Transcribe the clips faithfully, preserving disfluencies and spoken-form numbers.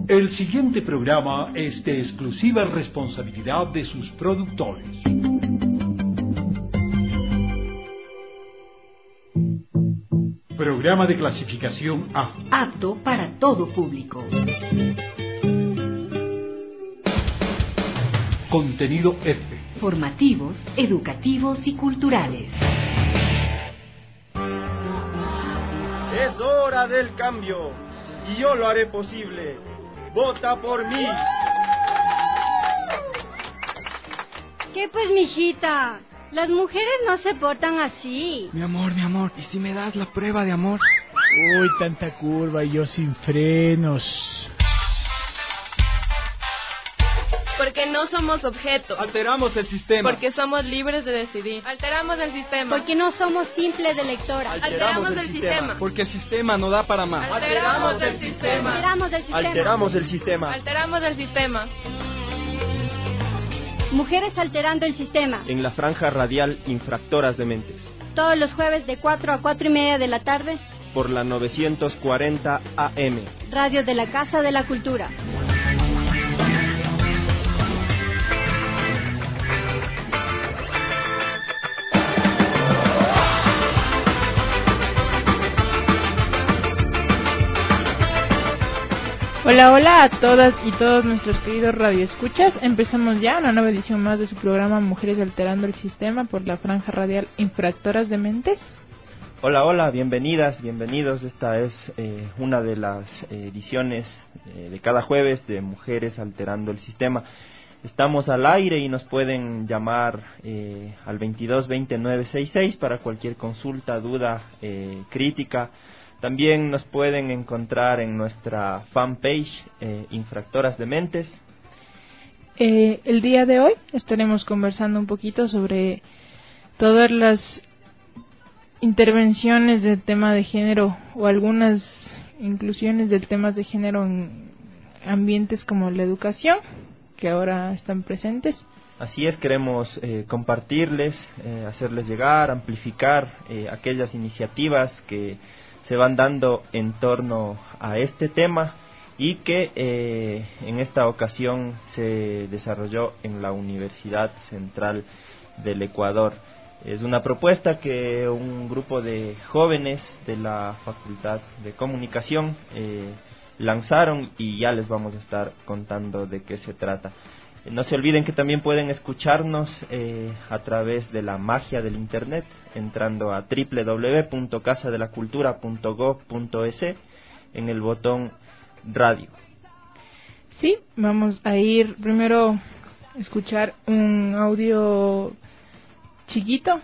El siguiente programa es de exclusiva responsabilidad de sus productores. Programa de clasificación A. Apto para todo público. Contenido F. Formativos, educativos y culturales. Es hora del cambio y yo lo haré posible. ¡Vota por mí! ¿Qué pues, mijita? Las mujeres no se portan así. Mi amor, mi amor, ¿y si me das la prueba de amor? Uy, tanta curva y yo sin frenos. Porque no somos objetos. Alteramos el sistema. Porque somos libres de decidir. Alteramos el sistema. Porque no somos simples de lectora. Alteramos, Alteramos el, el sistema. sistema. Porque el sistema no da para más. Alteramos el sistema. Alteramos el sistema. Alteramos el sistema. Alteramos el sistema. Mujeres alterando el sistema. En la franja radial Infractoras de Mentes. Todos los jueves de cuatro a cuatro y media de la tarde. Por la novecientos cuarenta A M. Radio de la Casa de la Cultura. Hola, hola a todas y todos nuestros queridos radioescuchas. Empezamos ya una nueva edición más de su programa Mujeres Alterando el Sistema por la franja radial Infractoras de Mentes. Hola, hola, bienvenidas, bienvenidos. Esta es eh, una de las eh, ediciones eh, de cada jueves de Mujeres Alterando el Sistema. Estamos al aire y nos pueden llamar eh, al veintidós veinte nueve sesenta y seis para cualquier consulta, duda, eh, crítica. También nos pueden encontrar en nuestra fanpage eh, Infractoras de Mentes. Eh, el día de hoy estaremos conversando un poquito sobre todas las intervenciones del tema de género o algunas inclusiones del tema de género en ambientes como la educación, que ahora están presentes. Así es, queremos eh, compartirles, eh, hacerles llegar, amplificar eh, aquellas iniciativas que se van dando en torno a este tema y que eh, en esta ocasión se desarrolló en la Universidad Central del Ecuador. Es una propuesta que un grupo de jóvenes de la Facultad de Comunicación eh, lanzaron y ya les vamos a estar contando de qué se trata. No se olviden que también pueden escucharnos eh, a través de la magia del internet, entrando a doble u doble u doble u punto casa de la cultura punto gob punto es en el botón radio. Sí, vamos a ir primero a escuchar un audio chiquito,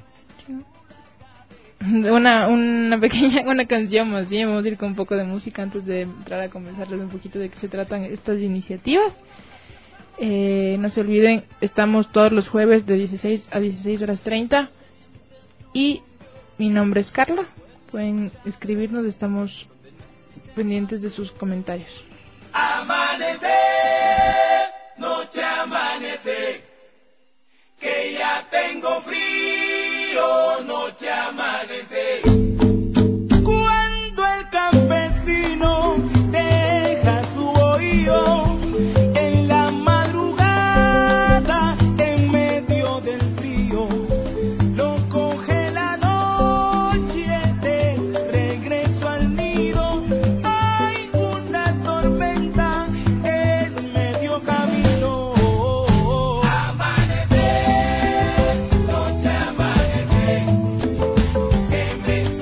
una una pequeña una canción más bien. Vamos a ir con un poco de música antes de entrar a conversarles un poquito de qué se tratan estas iniciativas. Eh, no se olviden, estamos todos los jueves de dieciséis a dieciséis horas treinta y mi nombre es Carla. Pueden escribirnos, estamos pendientes de sus comentarios. Amanece, noche amanece, que ya tengo frío, noche amanece. Cuando el campesino deja su oído Me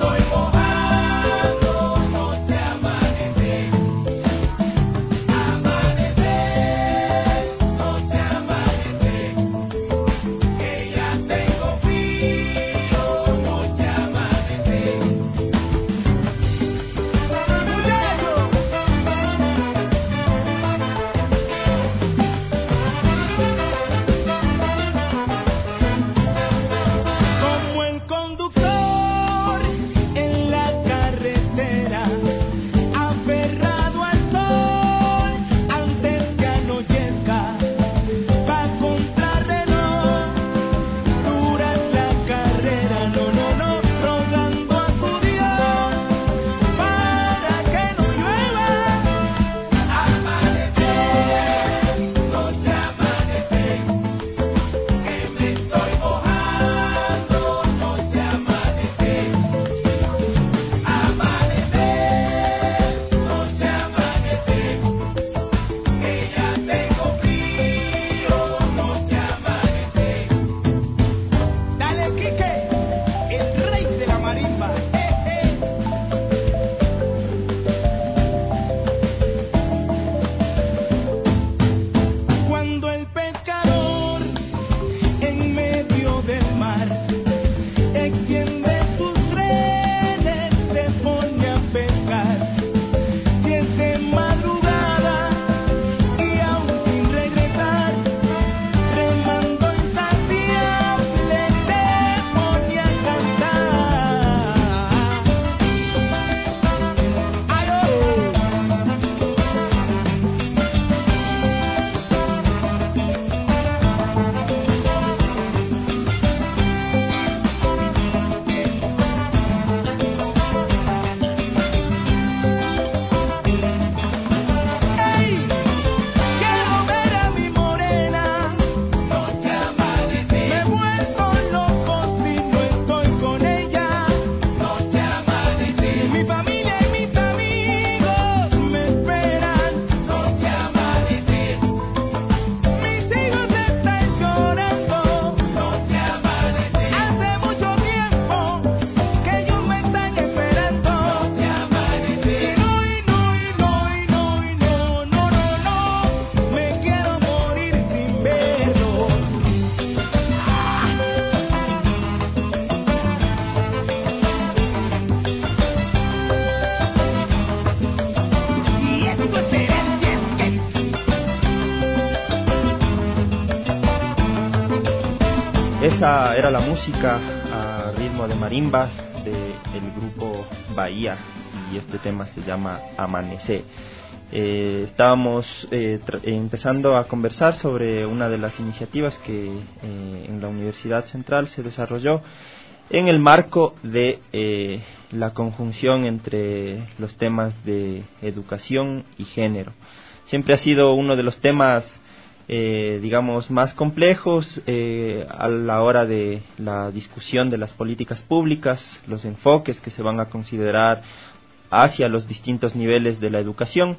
esa era la música a ritmo de marimbas del grupo Bahía, y este tema se llama Amanecer. Eh, estábamos eh, empezando a conversar sobre una de las iniciativas que eh, en la Universidad Central se desarrolló en el marco de eh, la conjunción entre los temas de educación y género. Siempre ha sido uno de los temas Eh, digamos, más complejos eh, a la hora de la discusión de las políticas públicas, los enfoques que se van a considerar hacia los distintos niveles de la educación,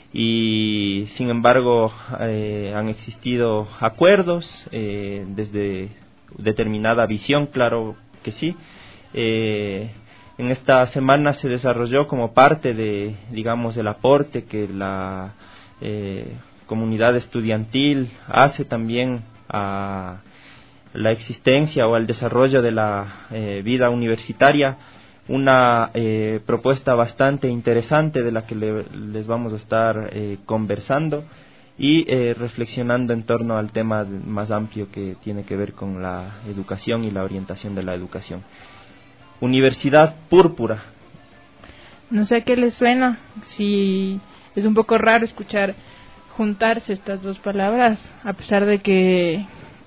y sin embargo eh, han existido acuerdos eh, desde determinada visión, claro que sí. Eh, en esta semana se desarrolló como parte de, digamos, del aporte que la eh, comunidad estudiantil hace también a la existencia o al desarrollo de la eh, vida universitaria, una eh, propuesta bastante interesante de la que le, les vamos a estar eh, conversando y eh, reflexionando en torno al tema más amplio que tiene que ver con la educación y la orientación de la educación. Universidad Púrpura. No sé a qué les suena, si es un poco raro escuchar juntarse estas dos palabras, a pesar de que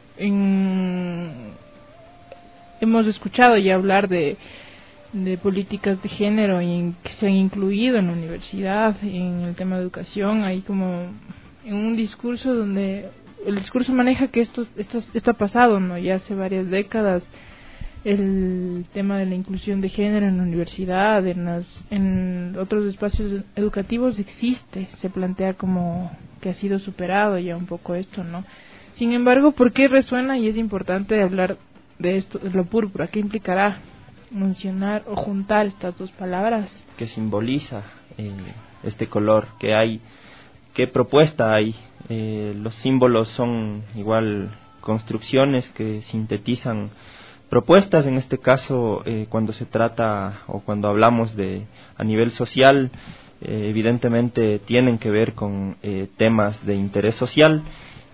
en, hemos escuchado ya hablar de, de políticas de género y en, que se han incluido en la universidad, en el tema de educación. Hay como en un discurso donde el discurso maneja que esto, esto está pasado, ¿no? Ya hace varias décadas el tema de la inclusión de género en la universidad, en, las, en otros espacios educativos existe, se plantea como que ha sido superado ya un poco esto, ¿no? Sin embargo, ¿por qué resuena y es importante hablar de esto, de lo púrpura? ¿Qué implicará mencionar o juntar estas dos palabras? ¿Qué simboliza eh, este color? ¿Qué hay? ¿Qué propuesta hay? Eh, los símbolos son igual construcciones que sintetizan propuestas. En este caso, eh, cuando se trata o cuando hablamos de a nivel social, eh, evidentemente tienen que ver con eh, temas de interés social,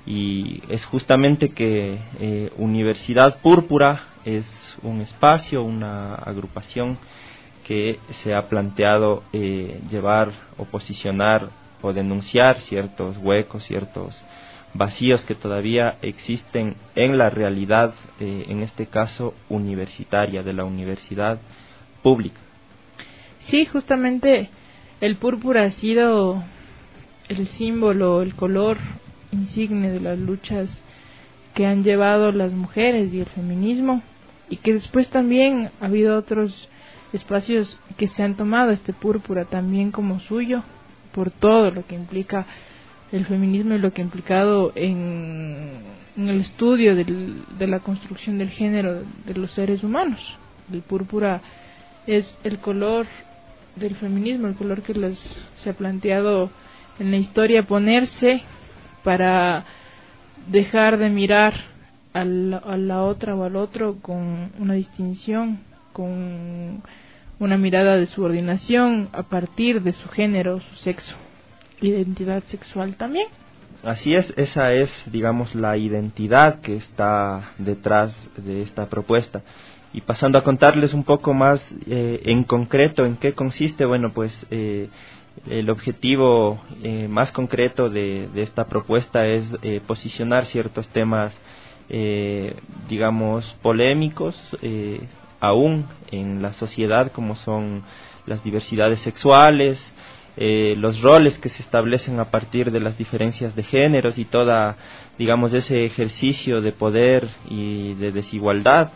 y es justamente que eh, Universidad Púrpura es un espacio, una agrupación que se ha planteado eh, llevar o posicionar o denunciar ciertos huecos, ciertos vacíos que todavía existen en la realidad, eh, en este caso universitaria, de la universidad pública. Sí, justamente el púrpura ha sido el símbolo, el color insigne de las luchas que han llevado las mujeres y el feminismo, y que después también ha habido otros espacios que se han tomado este púrpura también como suyo, por todo lo que implica el feminismo y lo que ha implicado en, en el estudio del, de la construcción del género de los seres humanos. El púrpura es el color del feminismo, el color que les, se ha planteado en la historia ponerse para dejar de mirar a la, a la otra o al otro con una distinción, con una mirada de subordinación a partir de su género, su sexo, identidad sexual también. Así es, esa es, digamos, la identidad que está detrás de esta propuesta. Y pasando a contarles un poco más eh, en concreto en qué consiste, bueno, pues eh, el objetivo eh, más concreto de, de esta propuesta es eh, posicionar ciertos temas, eh, digamos, polémicos, eh, aún en la sociedad, como son las diversidades sexuales, eh, los roles que se establecen a partir de las diferencias de géneros y toda, digamos, ese ejercicio de poder y de desigualdad.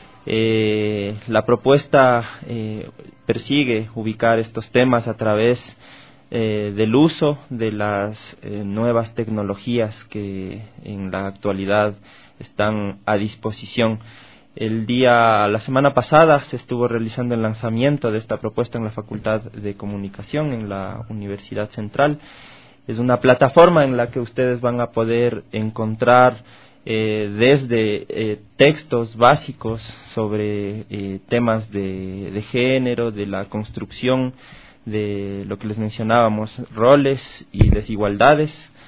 Eh, la propuesta eh, persigue ubicar estos temas a través eh, del uso de las eh, nuevas tecnologías que en la actualidad están a disposición. El día, la semana pasada se estuvo realizando el lanzamiento de esta propuesta en la Facultad de Comunicación en la Universidad Central. Es una plataforma en la que ustedes van a poder encontrar Eh, desde eh, textos básicos sobre eh, temas de, de género, de la construcción de lo que les mencionábamos, roles y desigualdades.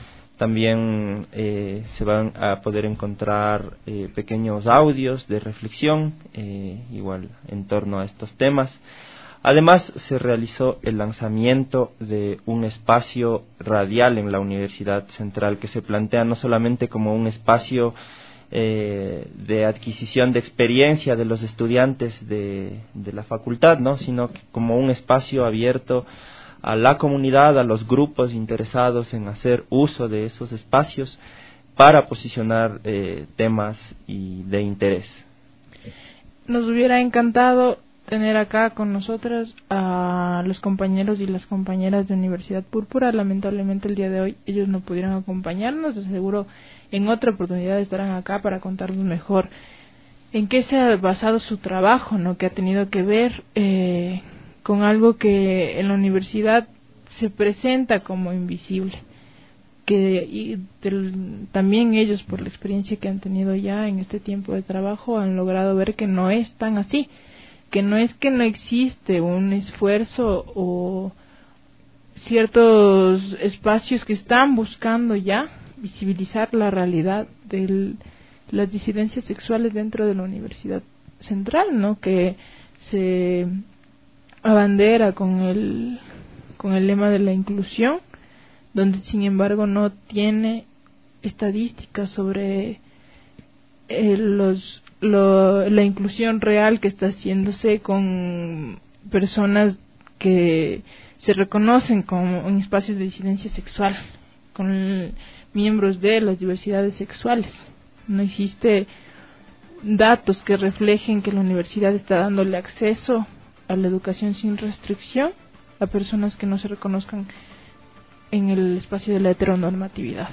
También eh, se van a poder encontrar eh, pequeños audios de reflexión, eh, igual en torno a estos temas. Además, se realizó el lanzamiento de un espacio radial en la Universidad Central que se plantea no solamente como un espacio eh, de adquisición de experiencia de los estudiantes de, de la facultad, ¿no?, sino que como un espacio abierto a la comunidad, a los grupos interesados en hacer uso de esos espacios para posicionar eh, temas y de interés. Nos hubiera encantado tener acá con nosotras a los compañeros y las compañeras de Universidad Púrpura. Lamentablemente el día de hoy ellos no pudieron acompañarnos. De seguro en otra oportunidad estarán acá para contarnos mejor en qué se ha basado su trabajo, ¿no?, que ha tenido que ver eh, con algo que en la universidad se presenta como invisible, que y del, también ellos, por la experiencia que han tenido ya en este tiempo de trabajo, han logrado ver que no es tan así, que no es que no existe un esfuerzo o ciertos espacios que están buscando ya visibilizar la realidad de las disidencias sexuales dentro de la Universidad Central, ¿no?, que se abandera con el con el lema de la inclusión, donde sin embargo no tiene estadísticas sobre eh, los lo, la inclusión real que está haciéndose con personas que se reconocen como en espacios de disidencia sexual, con miembros de las diversidades sexuales. No existe datos que reflejen que la universidad está dándole acceso a la educación sin restricción a personas que no se reconozcan en el espacio de la heteronormatividad.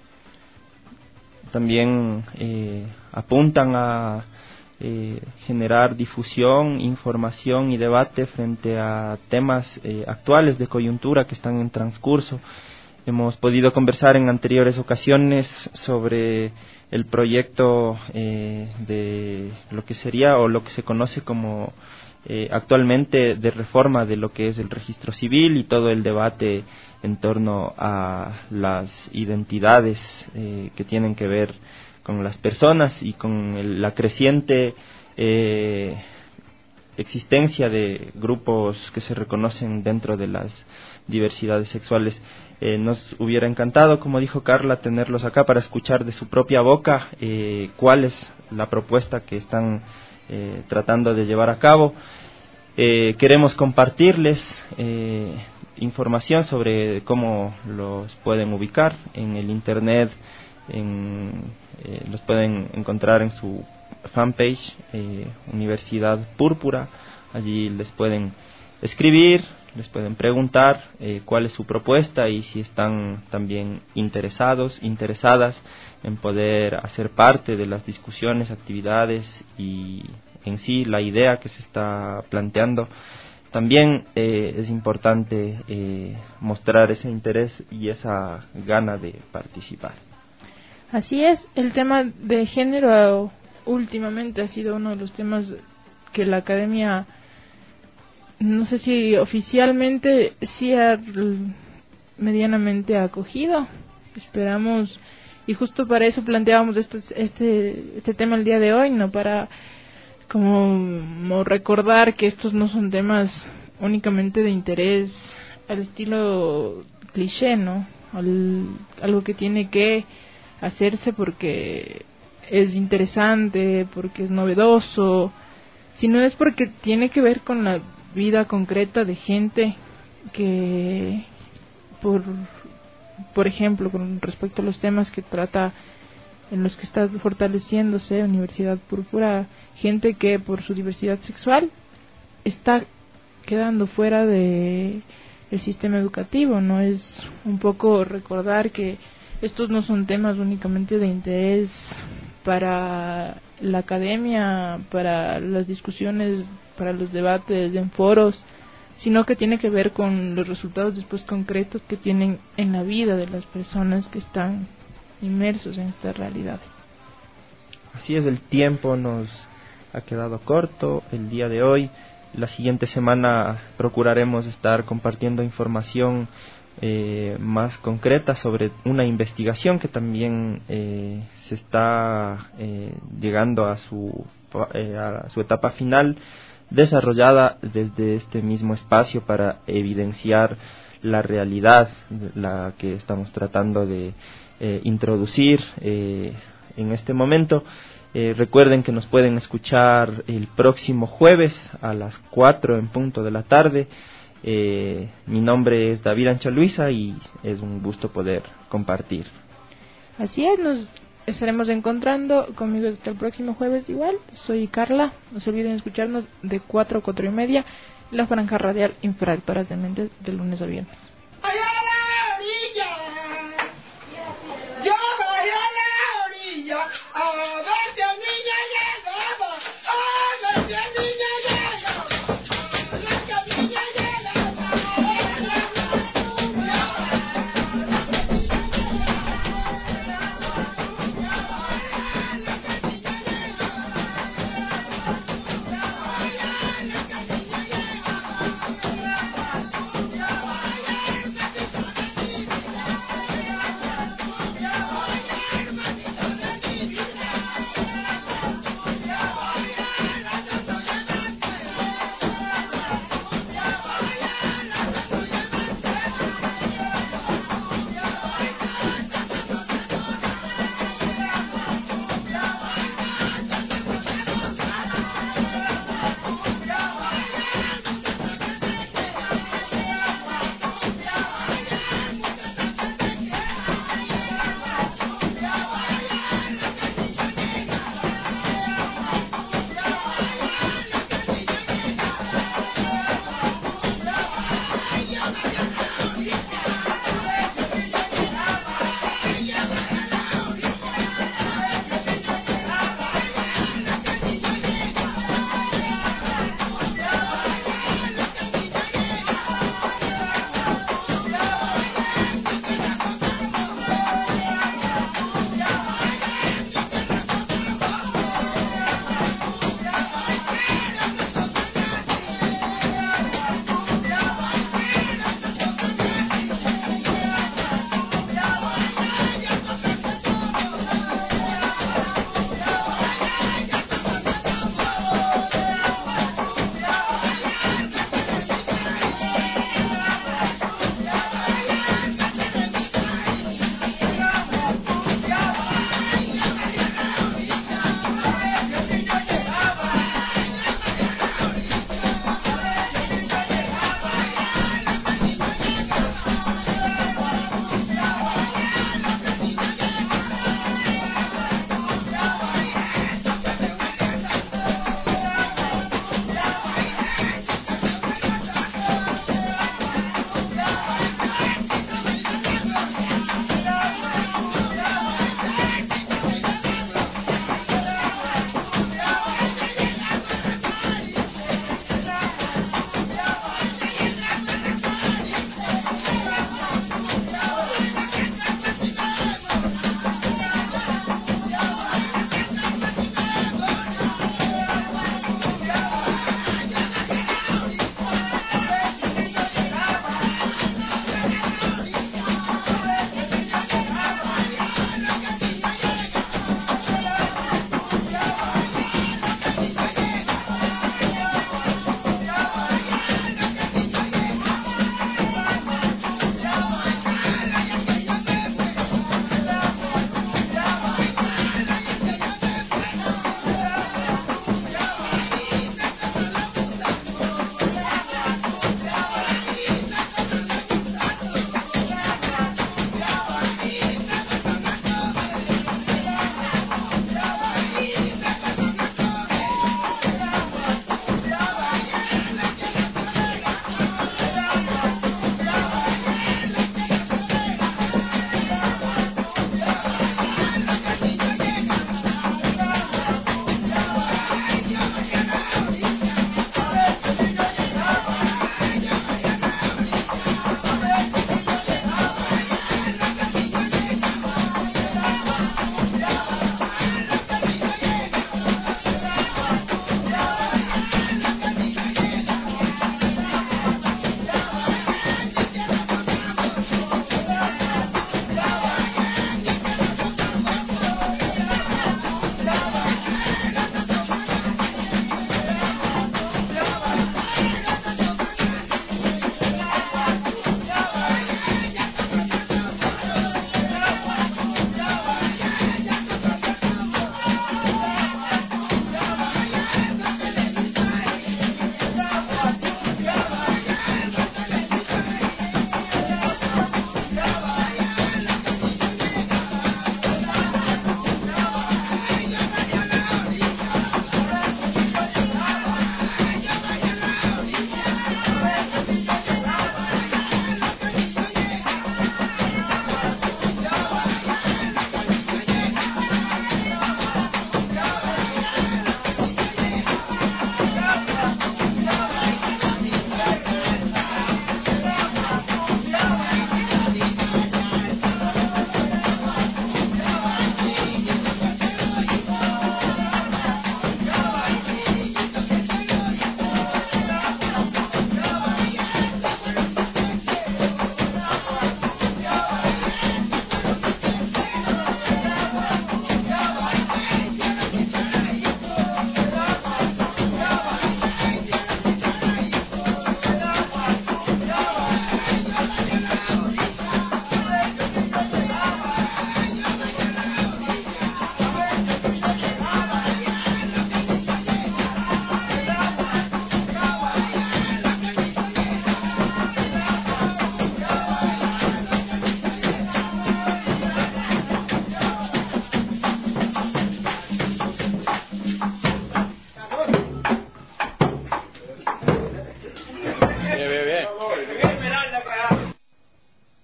También eh, apuntan a eh, generar difusión, información y debate frente a temas eh, actuales de coyuntura que están en transcurso. Hemos podido conversar en anteriores ocasiones sobre el proyecto eh, de lo que sería o lo que se conoce como eh, actualmente de reforma de lo que es el registro civil y todo el debate en torno a las identidades eh, que tienen que ver con las personas y con el, la creciente eh, existencia de grupos que se reconocen dentro de las diversidades sexuales. Eh, nos hubiera encantado, como dijo Carla, tenerlos acá para escuchar de su propia boca eh, cuál es la propuesta que están eh, tratando de llevar a cabo. Eh, queremos compartirles eh, información sobre cómo los pueden ubicar en el internet, en, eh, los pueden encontrar en su fanpage eh, Universidad Púrpura. Allí les pueden escribir, les pueden preguntar eh, cuál es su propuesta y si están también interesados, interesadas en poder hacer parte de las discusiones, actividades y en sí la idea que se está planteando. También eh, es importante eh, mostrar ese interés y esa gana de participar. Así es, el tema de género últimamente ha sido uno de los temas que la academia, no sé si oficialmente, sí ha medianamente acogido. Esperamos, y justo para eso planteábamos este, este, este tema el día de hoy, no para como, como recordar que estos no son temas únicamente de interés al estilo cliché, ¿no? Al, algo que tiene que hacerse porque es interesante, porque es novedoso, sino es porque tiene que ver con la vida concreta de gente que, por, por ejemplo, con respecto a los temas que trata, en los que está fortaleciéndose Universidad Púrpura, gente que por su diversidad sexual está quedando fuera de el sistema educativo, ¿no? Es un poco recordar que estos no son temas únicamente de interés para la academia, para las discusiones, para los debates en foros, sino que tiene que ver con los resultados después concretos que tienen en la vida de las personas que están inmersos en estas realidades. Así es, el tiempo nos ha quedado corto el día de hoy. La siguiente semana procuraremos estar compartiendo información eh, más concreta sobre una investigación que también eh, se está eh, llegando a su, eh, a su etapa final, desarrollada desde este mismo espacio para evidenciar la realidad, la que estamos tratando de eh, introducir eh, en este momento. Eh, recuerden que nos pueden escuchar el próximo jueves a las cuatro en punto de la tarde. Eh, mi nombre es David Ancha Luisa y es un gusto poder compartir. Así es, nos estaremos encontrando conmigo hasta el próximo jueves igual. Soy Carla, no se olviden escucharnos de cuatro a cuatro y media, la franja radial Infractoras de Mentes, de lunes a viernes.